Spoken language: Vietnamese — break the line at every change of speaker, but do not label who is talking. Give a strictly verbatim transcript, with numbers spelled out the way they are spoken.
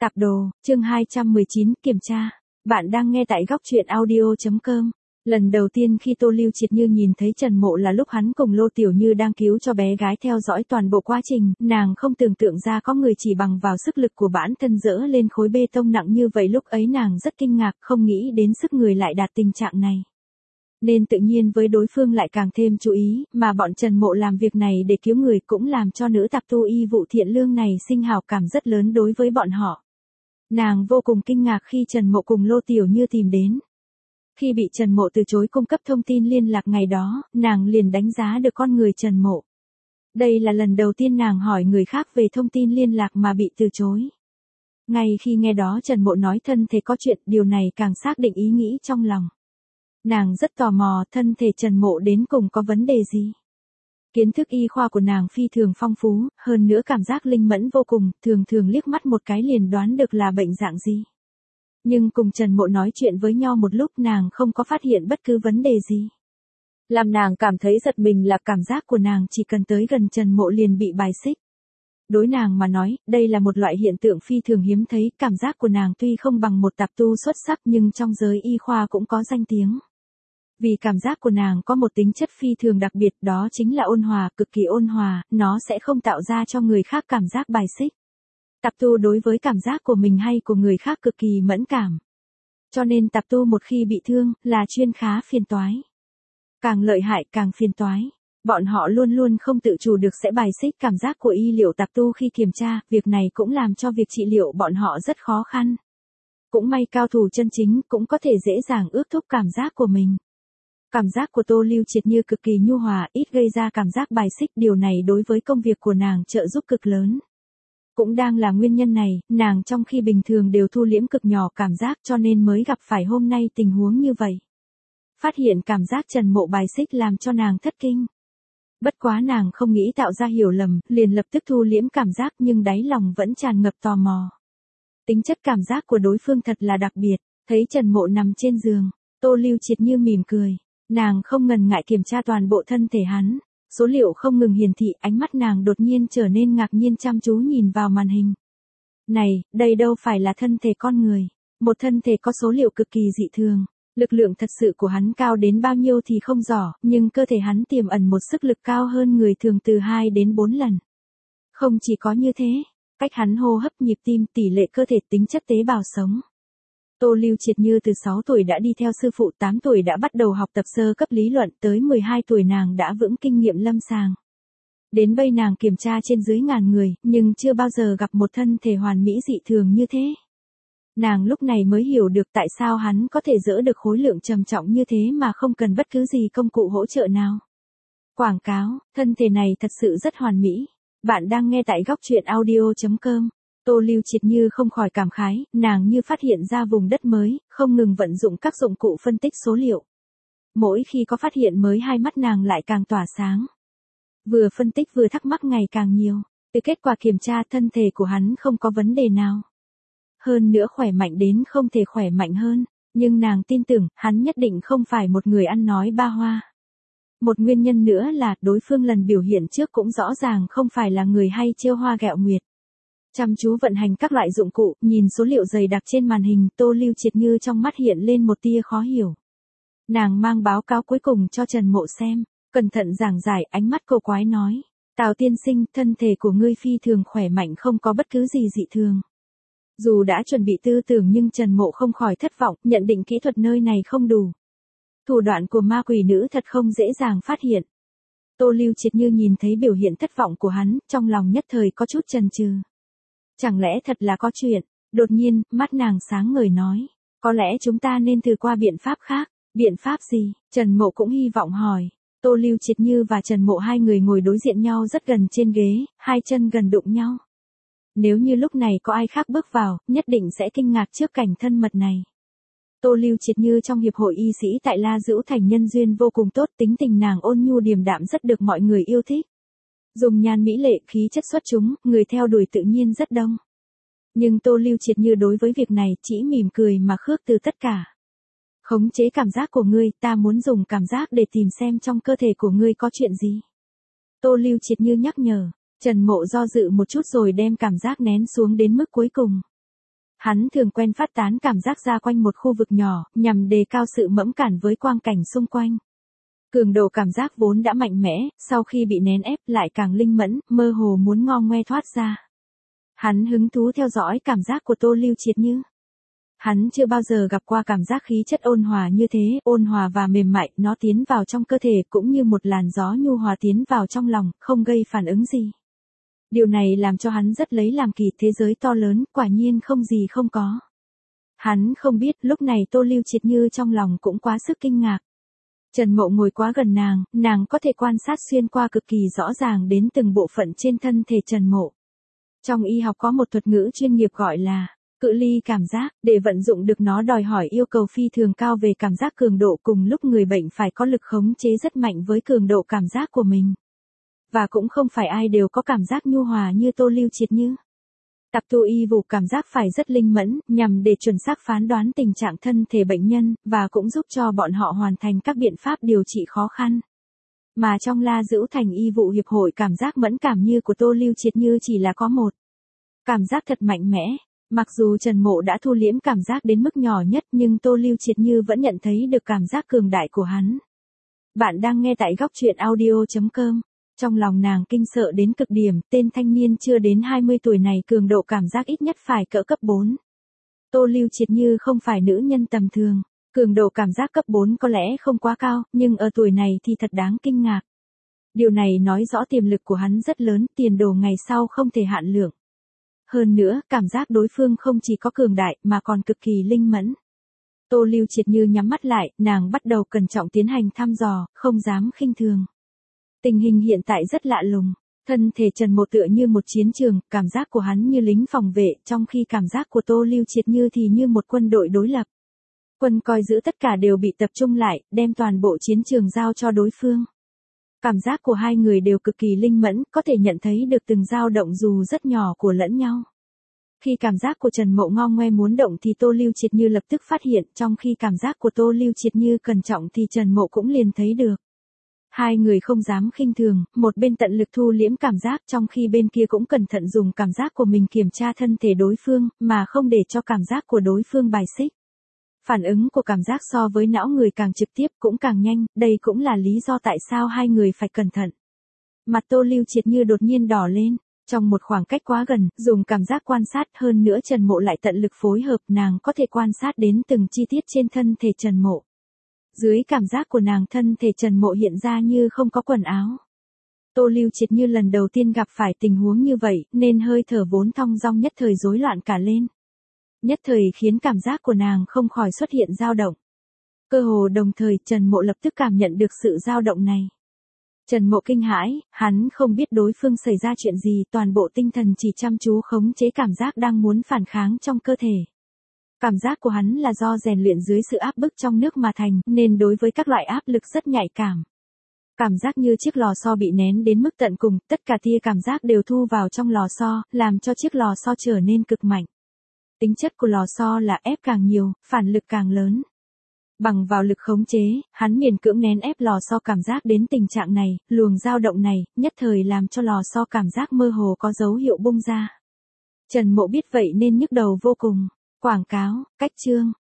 Tạp đồ, chương hai trăm mười chín, kiểm tra. Bạn đang nghe tại góc truyện audio chấm com. Lần đầu tiên khi Tô Lưu Triệt Như nhìn thấy Trần Mộ là lúc hắn cùng Lô Tiểu Như đang cứu cho bé gái theo dõi toàn bộ quá trình, nàng không tưởng tượng ra có người chỉ bằng vào sức lực của bản thân dỡ lên khối bê tông nặng như vậy, lúc ấy nàng rất kinh ngạc, không nghĩ đến sức người lại đạt tình trạng này. Nên tự nhiên với đối phương lại càng thêm chú ý, mà bọn Trần Mộ làm việc này để cứu người cũng làm cho nữ tạp tu y vụ thiện lương này sinh hào cảm rất lớn đối với bọn họ. Nàng vô cùng kinh ngạc khi Trần Mộ cùng Lô Tiểu Như tìm đến. Khi bị Trần Mộ từ chối cung cấp thông tin liên lạc ngày đó, nàng liền đánh giá được con người Trần Mộ. Đây là lần đầu tiên nàng hỏi người khác về thông tin liên lạc mà bị từ chối. Ngay khi nghe đó Trần Mộ nói thân thể có chuyện, điều này càng xác định ý nghĩ trong lòng. Nàng rất tò mò thân thể Trần Mộ đến cùng có vấn đề gì. Kiến thức y khoa của nàng phi thường phong phú, hơn nữa cảm giác linh mẫn vô cùng, thường thường liếc mắt một cái liền đoán được là bệnh dạng gì. Nhưng cùng Trần Mộ nói chuyện với nhau một lúc nàng không có phát hiện bất cứ vấn đề gì. Làm nàng cảm thấy giật mình là cảm giác của nàng chỉ cần tới gần Trần Mộ liền bị bài xích. Đối nàng mà nói, đây là một loại hiện tượng phi thường hiếm thấy, cảm giác của nàng tuy không bằng một tạp tu xuất sắc nhưng trong giới y khoa cũng có danh tiếng. Vì cảm giác của nàng có một tính chất phi thường đặc biệt, đó chính là ôn hòa, cực kỳ ôn hòa, nó sẽ không tạo ra cho người khác cảm giác bài xích. Tạp tu đối với cảm giác của mình hay của người khác cực kỳ mẫn cảm. Cho nên tạp tu một khi bị thương, là chuyên khá phiền toái. Càng lợi hại càng phiền toái. Bọn họ luôn luôn không tự chủ được sẽ bài xích cảm giác của y liệu tạp tu khi kiểm tra, việc này cũng làm cho việc trị liệu bọn họ rất khó khăn. Cũng may cao thủ chân chính cũng có thể dễ dàng ước thúc cảm giác của mình. Cảm giác của Tô Lưu Triệt Như cực kỳ nhu hòa, ít gây ra cảm giác bài xích, điều này đối với công việc của nàng trợ giúp cực lớn. Cũng đang là nguyên nhân này, nàng trong khi bình thường đều thu liễm cực nhỏ cảm giác cho nên mới gặp phải hôm nay tình huống như vậy. Phát hiện cảm giác Trần Mộ bài xích làm cho nàng thất kinh. Bất quá nàng không nghĩ tạo ra hiểu lầm, liền lập tức thu liễm cảm giác nhưng đáy lòng vẫn tràn ngập tò mò. Tính chất cảm giác của đối phương thật là đặc biệt, thấy Trần Mộ nằm trên giường, Tô Lưu Triệt Như mỉm cười. Nàng không ngần ngại kiểm tra toàn bộ thân thể hắn, số liệu không ngừng hiển thị, ánh mắt nàng đột nhiên trở nên ngạc nhiên chăm chú nhìn vào màn hình. Này, đây đâu phải là thân thể con người, một thân thể có số liệu cực kỳ dị thường, lực lượng thật sự của hắn cao đến bao nhiêu thì không rõ, nhưng cơ thể hắn tiềm ẩn một sức lực cao hơn người thường từ hai đến bốn lần. Không chỉ có như thế, cách hắn hô hấp, nhịp tim, tỷ lệ cơ thể, tính chất tế bào sống. Tô Lưu Triệt Như từ sáu tuổi đã đi theo sư phụ, tám tuổi đã bắt đầu học tập sơ cấp lý luận, tới mười hai tuổi nàng đã vững kinh nghiệm lâm sàng. Đến bây nàng kiểm tra trên dưới ngàn người, nhưng chưa bao giờ gặp một thân thể hoàn mỹ dị thường như thế. Nàng lúc này mới hiểu được tại sao hắn có thể dỡ được khối lượng trầm trọng như thế mà không cần bất cứ gì công cụ hỗ trợ nào. Quảng cáo, thân thể này thật sự rất hoàn mỹ. Bạn đang nghe tại góc truyện audio chấm com. Tô Lưu Triệt Như không khỏi cảm khái, nàng như phát hiện ra vùng đất mới, không ngừng vận dụng các dụng cụ phân tích số liệu. Mỗi khi có phát hiện mới hai mắt nàng lại càng tỏa sáng. Vừa phân tích vừa thắc mắc ngày càng nhiều, từ kết quả kiểm tra thân thể của hắn không có vấn đề nào. Hơn nữa khỏe mạnh đến không thể khỏe mạnh hơn, nhưng nàng tin tưởng hắn nhất định không phải một người ăn nói ba hoa. Một nguyên nhân nữa là đối phương lần biểu hiện trước cũng rõ ràng không phải là người hay trêu hoa ghẹo nguyệt. Chăm chú vận hành các loại dụng cụ, nhìn số liệu dày đặc trên màn hình, Tô Lưu Triệt Như trong mắt hiện lên một tia khó hiểu. Nàng mang báo cáo cuối cùng cho Trần Mộ xem, cẩn thận giảng giải, ánh mắt cổ quái nói. Tào tiên sinh, thân thể của ngươi phi thường khỏe mạnh, không có bất cứ gì dị thường. Dù đã chuẩn bị tư tưởng nhưng Trần Mộ không khỏi thất vọng, nhận định kỹ thuật nơi này không đủ. Thủ đoạn của ma quỷ nữ thật không dễ dàng phát hiện. Tô Lưu Triệt Như nhìn thấy biểu hiện thất vọng của hắn, trong lòng nhất thời có chút chần chừ. Chẳng lẽ thật là có chuyện? Đột nhiên, mắt nàng sáng ngời nói. Có lẽ chúng ta nên thử qua biện pháp khác. Biện pháp gì? Trần Mộ cũng hy vọng hỏi. Tô Lưu Triệt Như và Trần Mộ hai người ngồi đối diện nhau rất gần trên ghế, hai chân gần đụng nhau. Nếu như lúc này có ai khác bước vào, nhất định sẽ kinh ngạc trước cảnh thân mật này. Tô Lưu Triệt Như trong hiệp hội y sĩ tại La Dữu Thành nhân duyên vô cùng tốt, tính tình nàng ôn nhu điềm đạm rất được mọi người yêu thích. Dùng nhan mỹ lệ, khí chất xuất chúng, người theo đuổi tự nhiên rất đông. Nhưng Tô Lưu Triệt Như đối với việc này chỉ mỉm cười mà khước từ tất cả. Khống chế cảm giác của ngươi, ta muốn dùng cảm giác để tìm xem trong cơ thể của ngươi có chuyện gì. Tô Lưu Triệt Như nhắc nhở, Trần Mộ do dự một chút rồi đem cảm giác nén xuống đến mức cuối cùng. Hắn thường quen phát tán cảm giác ra quanh một khu vực nhỏ, nhằm đề cao sự mẫn cảm với quang cảnh xung quanh. Cường độ cảm giác vốn đã mạnh mẽ, sau khi bị nén ép lại càng linh mẫn, mơ hồ muốn ngo ngoe thoát ra. Hắn hứng thú theo dõi cảm giác của Tô Lưu Triệt Như. Hắn chưa bao giờ gặp qua cảm giác khí chất ôn hòa như thế, ôn hòa và mềm mại, nó tiến vào trong cơ thể cũng như một làn gió nhu hòa tiến vào trong lòng, không gây phản ứng gì. Điều này làm cho hắn rất lấy làm kỳ, thế giới to lớn, quả nhiên không gì không có. Hắn không biết, lúc này Tô Lưu Triệt Như trong lòng cũng quá sức kinh ngạc. Trần Mộ ngồi quá gần nàng, nàng có thể quan sát xuyên qua cực kỳ rõ ràng đến từng bộ phận trên thân thể Trần Mộ. Trong y học có một thuật ngữ chuyên nghiệp gọi là cự ly cảm giác, để vận dụng được nó đòi hỏi yêu cầu phi thường cao về cảm giác cường độ, cùng lúc người bệnh phải có lực khống chế rất mạnh với cường độ cảm giác của mình. Và cũng không phải ai đều có cảm giác nhu hòa như Tô Lưu Triệt Như. Tập tu y vụ cảm giác phải rất linh mẫn, nhằm để chuẩn xác phán đoán tình trạng thân thể bệnh nhân, và cũng giúp cho bọn họ hoàn thành các biện pháp điều trị khó khăn. Mà trong La Dữu Thành y vụ hiệp hội, cảm giác mẫn cảm như của Tô Lưu Triệt Như chỉ là có một. Cảm giác thật mạnh mẽ. Mặc dù Trần Mộ đã thu liễm cảm giác đến mức nhỏ nhất, nhưng Tô Lưu Triệt Như vẫn nhận thấy được cảm giác cường đại của hắn. Bạn đang nghe tại góc truyện audio chấm com. Trong lòng nàng kinh sợ đến cực điểm, tên thanh niên chưa đến hai mươi tuổi này cường độ cảm giác ít nhất phải cỡ cấp bốn. Tô Lưu Triệt Như không phải nữ nhân tầm thường. Cường độ cảm giác cấp bốn có lẽ không quá cao, nhưng ở tuổi này thì thật đáng kinh ngạc. Điều này nói rõ tiềm lực của hắn rất lớn, tiền đồ ngày sau không thể hạn lượng. Hơn nữa, cảm giác đối phương không chỉ có cường đại mà còn cực kỳ linh mẫn. Tô Lưu Triệt Như nhắm mắt lại, nàng bắt đầu cẩn trọng tiến hành thăm dò, không dám khinh thường. Tình hình hiện tại rất lạ lùng. Thân thể Trần Mộ tựa như một chiến trường, cảm giác của hắn như lính phòng vệ, trong khi cảm giác của Tô Lưu Triệt Như thì như một quân đội đối lập. Quân coi giữ tất cả đều bị tập trung lại, đem toàn bộ chiến trường giao cho đối phương. Cảm giác của hai người đều cực kỳ linh mẫn, có thể nhận thấy được từng dao động dù rất nhỏ của lẫn nhau. Khi cảm giác của Trần Mộ ngo ngoe muốn động thì Tô Lưu Triệt Như lập tức phát hiện, trong khi cảm giác của Tô Lưu Triệt Như cẩn trọng thì Trần Mộ cũng liền thấy được. Hai người không dám khinh thường, một bên tận lực thu liễm cảm giác, trong khi bên kia cũng cẩn thận dùng cảm giác của mình kiểm tra thân thể đối phương, mà không để cho cảm giác của đối phương bài xích. Phản ứng của cảm giác so với não người càng trực tiếp cũng càng nhanh, đây cũng là lý do tại sao hai người phải cẩn thận. Mặt Tô Lưu Triệt Như đột nhiên đỏ lên, trong một khoảng cách quá gần, dùng cảm giác quan sát, hơn nữa Trần Mộ lại tận lực phối hợp, nàng có thể quan sát đến từng chi tiết trên thân thể Trần Mộ. Dưới cảm giác của nàng, thân thể Trần Mộ hiện ra như không có quần áo. Tô Lưu Triệt Như lần đầu tiên gặp phải tình huống như vậy, nên hơi thở vốn thong dong nhất thời rối loạn cả lên. Nhất thời khiến cảm giác của nàng không khỏi xuất hiện dao động. Cơ hồ đồng thời, Trần Mộ lập tức cảm nhận được sự dao động này. Trần Mộ kinh hãi, hắn không biết đối phương xảy ra chuyện gì, toàn bộ tinh thần chỉ chăm chú khống chế cảm giác đang muốn phản kháng trong cơ thể. Cảm giác của hắn là do rèn luyện dưới sự áp bức trong nước mà thành, nên đối với các loại áp lực rất nhạy cảm. Cảm giác như chiếc lò xo bị nén đến mức tận cùng, tất cả tia cảm giác đều thu vào trong lò xo, làm cho chiếc lò xo trở nên cực mạnh. Tính chất của lò xo là ép càng nhiều, phản lực càng lớn. Bằng vào lực khống chế, hắn miễn cưỡng nén ép lò xo cảm giác đến tình trạng này, luồng dao động này, nhất thời làm cho lò xo cảm giác mơ hồ có dấu hiệu bung ra. Trần Mộ biết vậy nên nhức đầu vô cùng. Quảng cáo, cách chương.